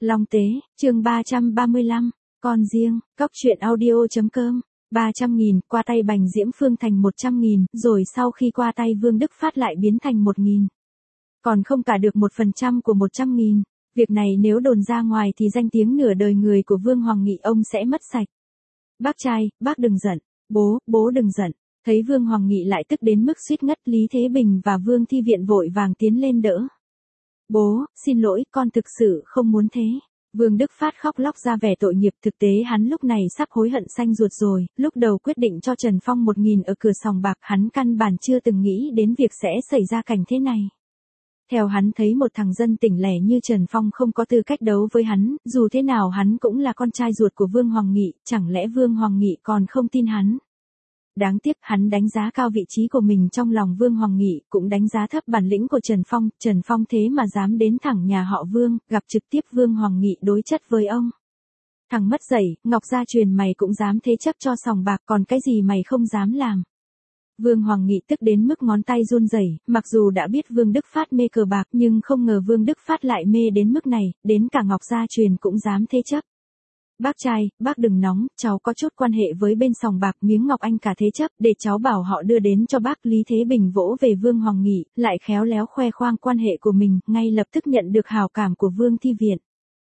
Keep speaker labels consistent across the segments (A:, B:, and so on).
A: Long Tế, chương 335, con riêng, cóc truyện audio.com, 300.000, qua tay Bành Diễm Phương thành 100.000, rồi sau khi qua tay Vương Đức Phát lại biến thành 1.000. Còn không cả được 1% của 100.000. Việc này nếu đồn ra ngoài thì danh tiếng nửa đời người của Vương Hoàng Nghị ông sẽ mất sạch. Bác trai, bác đừng giận. Bố đừng giận. Thấy Vương Hoàng Nghị lại tức đến mức suýt ngất, Lý Thế Bình và Vương Thi Viện vội vàng tiến lên đỡ. Bố, xin lỗi, con thực sự không muốn thế. Vương Đức Phát khóc lóc ra vẻ tội nghiệp, thực tế hắn lúc này sắp hối hận xanh ruột rồi, lúc đầu quyết định cho Trần Phong 1.000 ở cửa sòng bạc, hắn căn bản chưa từng nghĩ đến việc sẽ xảy ra cảnh thế này. Theo hắn thấy một thằng dân tỉnh lẻ như Trần Phong không có tư cách đấu với hắn, dù thế nào hắn cũng là con trai ruột của Vương Hoàng Nghị, chẳng lẽ Vương Hoàng Nghị còn không tin hắn. Đáng tiếc hắn đánh giá cao vị trí của mình trong lòng Vương Hoàng Nghị, cũng đánh giá thấp bản lĩnh của Trần Phong thế mà dám đến thẳng nhà họ Vương, gặp trực tiếp Vương Hoàng Nghị đối chất với ông. Thằng mất dạy, Ngọc Gia Truyền mày cũng dám thế chấp cho sòng bạc, còn cái gì mày không dám làm. Vương Hoàng Nghị tức đến mức ngón tay run rẩy, mặc dù đã biết Vương Đức Phát mê cờ bạc nhưng không ngờ Vương Đức Phát lại mê đến mức này, đến cả Ngọc Gia Truyền cũng dám thế chấp. Bác trai, bác đừng nóng, cháu có chút quan hệ với bên sòng bạc Miếng Ngọc Anh cả thế chấp, để cháu bảo họ đưa đến cho bác. Lý Thế Bình vỗ về Vương Hoàng Nghị, lại khéo léo khoe khoang quan hệ của mình, ngay lập tức nhận được hào cảm của Vương Thi Viện.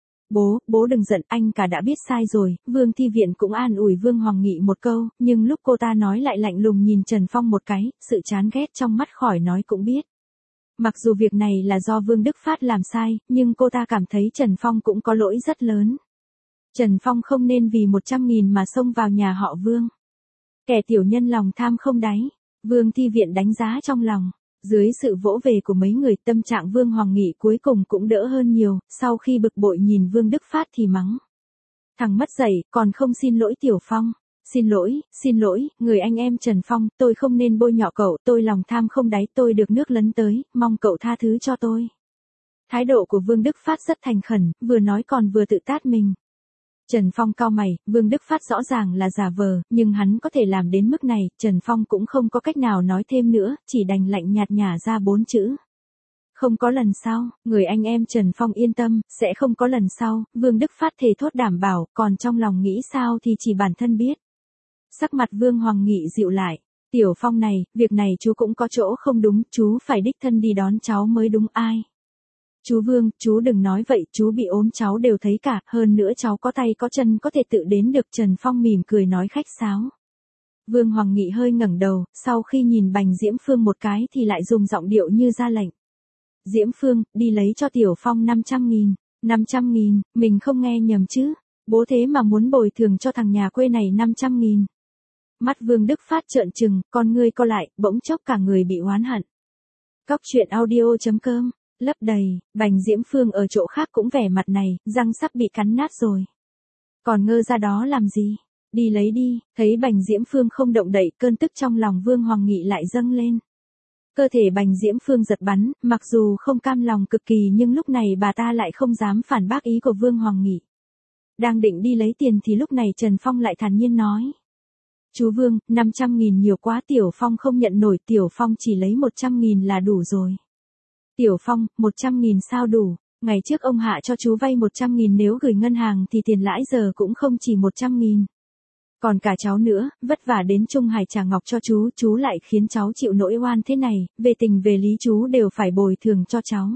A: Bố đừng giận, anh cả đã biết sai rồi. Vương Thi Viện cũng an ủi Vương Hoàng Nghị một câu, nhưng lúc cô ta nói lại lạnh lùng nhìn Trần Phong một cái, sự chán ghét trong mắt khỏi nói cũng biết. Mặc dù việc này là do Vương Đức Phát làm sai, nhưng cô ta cảm thấy Trần Phong cũng có lỗi rất lớn. Trần Phong không nên vì 100.000 mà xông vào nhà họ Vương. Kẻ tiểu nhân lòng tham không đáy. Vương Thi Viện đánh giá trong lòng. Dưới sự vỗ về của mấy người, tâm trạng Vương Hoàng Nghị cuối cùng cũng đỡ hơn nhiều, sau khi bực bội nhìn Vương Đức Phát thì mắng. Thằng mất dạy, còn không xin lỗi Tiểu Phong. Xin lỗi, người anh em Trần Phong, tôi không nên bôi nhọ cậu, tôi lòng tham không đáy, tôi được nước lấn tới, mong cậu tha thứ cho tôi. Thái độ của Vương Đức Phát rất thành khẩn, vừa nói còn vừa tự tát mình. Trần Phong cau mày, Vương Đức Phát rõ ràng là giả vờ, nhưng hắn có thể làm đến mức này, Trần Phong cũng không có cách nào nói thêm nữa, chỉ đành lạnh nhạt nhả ra 4 chữ. Không có lần sau, người anh em Trần Phong yên tâm, sẽ không có lần sau. Vương Đức Phát thề thốt đảm bảo, còn trong lòng nghĩ sao thì chỉ bản thân biết. Sắc mặt Vương Hoàng Nghị dịu lại. Tiểu Phong này, việc này chú cũng có chỗ không đúng, chú phải đích thân đi đón cháu mới đúng. Ai? Chú Vương, chú đừng nói vậy, chú bị ốm cháu đều thấy cả, hơn nữa cháu có tay có chân có thể tự đến được. Trần Phong mỉm cười nói khách sáo. Vương Hoàng Nghị hơi ngẩng đầu, sau khi nhìn Bành Diễm Phương một cái thì lại dùng giọng điệu như ra lệnh. Diễm Phương, đi lấy cho Tiểu Phong 500.000. 500.000, mình không nghe nhầm chứ, bố thế mà muốn bồi thường cho thằng nhà quê này 500.000. Mắt Vương Đức Phát trợn trừng, con ngươi co lại, bỗng chốc cả người bị oán hận. Cóc truyện audio.com, lấp đầy. Bành Diễm Phương ở chỗ khác cũng vẻ mặt này, răng sắp bị cắn nát rồi. Còn ngơ ra đó làm gì? Đi lấy đi. Thấy Bành Diễm Phương không động đậy, cơn tức trong lòng Vương Hoàng Nghị lại dâng lên. Cơ thể Bành Diễm Phương giật bắn, mặc dù không cam lòng cực kỳ nhưng lúc này bà ta lại không dám phản bác ý của Vương Hoàng Nghị. Đang định đi lấy tiền thì lúc này Trần Phong lại thản nhiên nói. Chú Vương, 500.000 nhiều quá, Tiểu Phong không nhận nổi, Tiểu Phong chỉ lấy 100.000 là đủ rồi. Tiểu Phong, 100.000 sao đủ? Ngày trước ông hạ cho chú vay 100.000, nếu gửi ngân hàng thì tiền lãi giờ cũng không chỉ 100.000. Còn cả cháu nữa, vất vả đến Trung Hải trả ngọc cho chú lại khiến cháu chịu nỗi oan thế này, về tình về lý chú đều phải bồi thường cho cháu.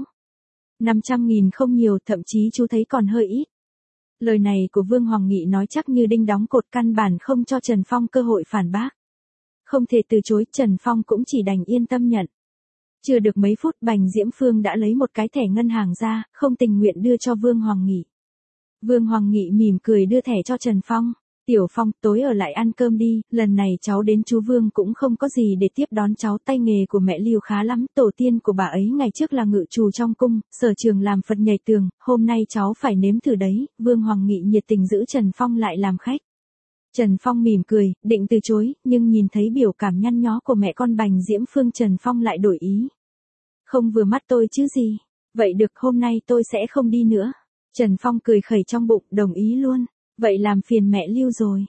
A: 500.000 không nhiều, thậm chí chú thấy còn hơi ít. Lời này của Vương Hoàng Nghị nói chắc như đinh đóng cột, căn bản không cho Trần Phong cơ hội phản bác. Không thể từ chối, Trần Phong cũng chỉ đành yên tâm nhận. Chưa được mấy phút Bành Diễm Phương đã lấy một cái thẻ ngân hàng ra, không tình nguyện đưa cho Vương Hoàng Nghị. Vương Hoàng Nghị mỉm cười đưa thẻ cho Trần Phong. Tiểu Phong, tối ở lại ăn cơm đi, lần này cháu đến chú Vương cũng không có gì để tiếp đón cháu, tay nghề của mẹ Lưu khá lắm, tổ tiên của bà ấy ngày trước là ngự trù trong cung, sở trường làm Phật nhảy tường, hôm nay cháu phải nếm thử đấy. Vương Hoàng Nghị nhiệt tình giữ Trần Phong lại làm khách. Trần Phong mỉm cười, định từ chối, nhưng nhìn thấy biểu cảm nhăn nhó của mẹ con Bành Diễm Phương, Trần Phong lại đổi ý. Không vừa mắt tôi chứ gì. Vậy được, hôm nay tôi sẽ không đi nữa. Trần Phong cười khẩy trong bụng, đồng ý luôn. Vậy làm phiền mẹ Lưu rồi.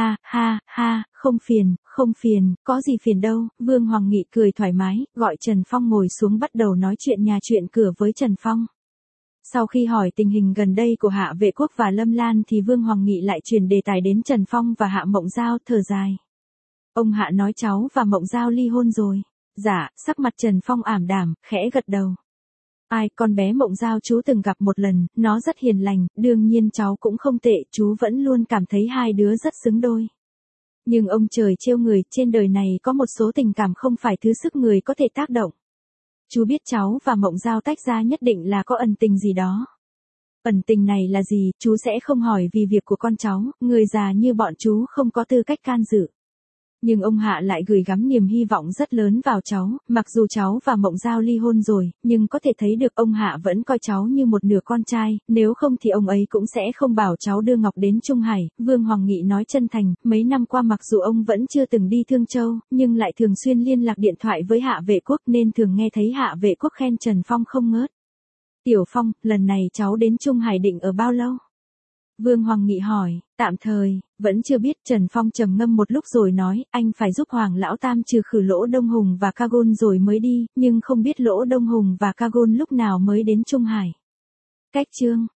A: Ha, không phiền, có gì phiền đâu. Vương Hoàng Nghị cười thoải mái, gọi Trần Phong ngồi xuống bắt đầu nói chuyện nhà chuyện cửa với Trần Phong. Sau khi hỏi tình hình gần đây của Hạ Vệ Quốc và Lâm Lan thì Vương Hoàng Nghị lại chuyển đề tài đến Trần Phong và Hạ Mộng Giao, thở dài. Ông Hạ nói cháu và Mộng Giao ly hôn rồi. Dạ, sắc mặt Trần Phong ảm đạm, khẽ gật đầu. Ai, con bé Mộng Giao chú từng gặp một lần, nó rất hiền lành, đương nhiên cháu cũng không tệ, chú vẫn luôn cảm thấy hai đứa rất xứng đôi. Nhưng ông trời trêu người, trên đời này có một số tình cảm không phải thứ sức người có thể tác động. Chú biết cháu và Mộng Giao tách ra nhất định là có ẩn tình gì đó. Ẩn tình này là gì, chú sẽ không hỏi vì việc của con cháu, người già như bọn chú không có tư cách can dự. Nhưng ông Hạ lại gửi gắm niềm hy vọng rất lớn vào cháu, mặc dù cháu và Mộng Giao ly hôn rồi, nhưng có thể thấy được ông Hạ vẫn coi cháu như một nửa con trai, nếu không thì ông ấy cũng sẽ không bảo cháu đưa Ngọc đến Trung Hải. Vương Hoàng Nghị nói chân thành, mấy năm qua mặc dù ông vẫn chưa từng đi Thương Châu, nhưng lại thường xuyên liên lạc điện thoại với Hạ Vệ Quốc nên thường nghe thấy Hạ Vệ Quốc khen Trần Phong không ngớt. Tiểu Phong, lần này cháu đến Trung Hải định ở bao lâu? Vương Hoàng Nghị hỏi, tạm thời, vẫn chưa biết. Trần Phong trầm ngâm một lúc rồi nói, anh phải giúp Hoàng Lão Tam trừ khử Lỗ Đông Hùng và Kagon rồi mới đi, nhưng không biết Lỗ Đông Hùng và Kagon lúc nào mới đến Trung Hải. Cách chương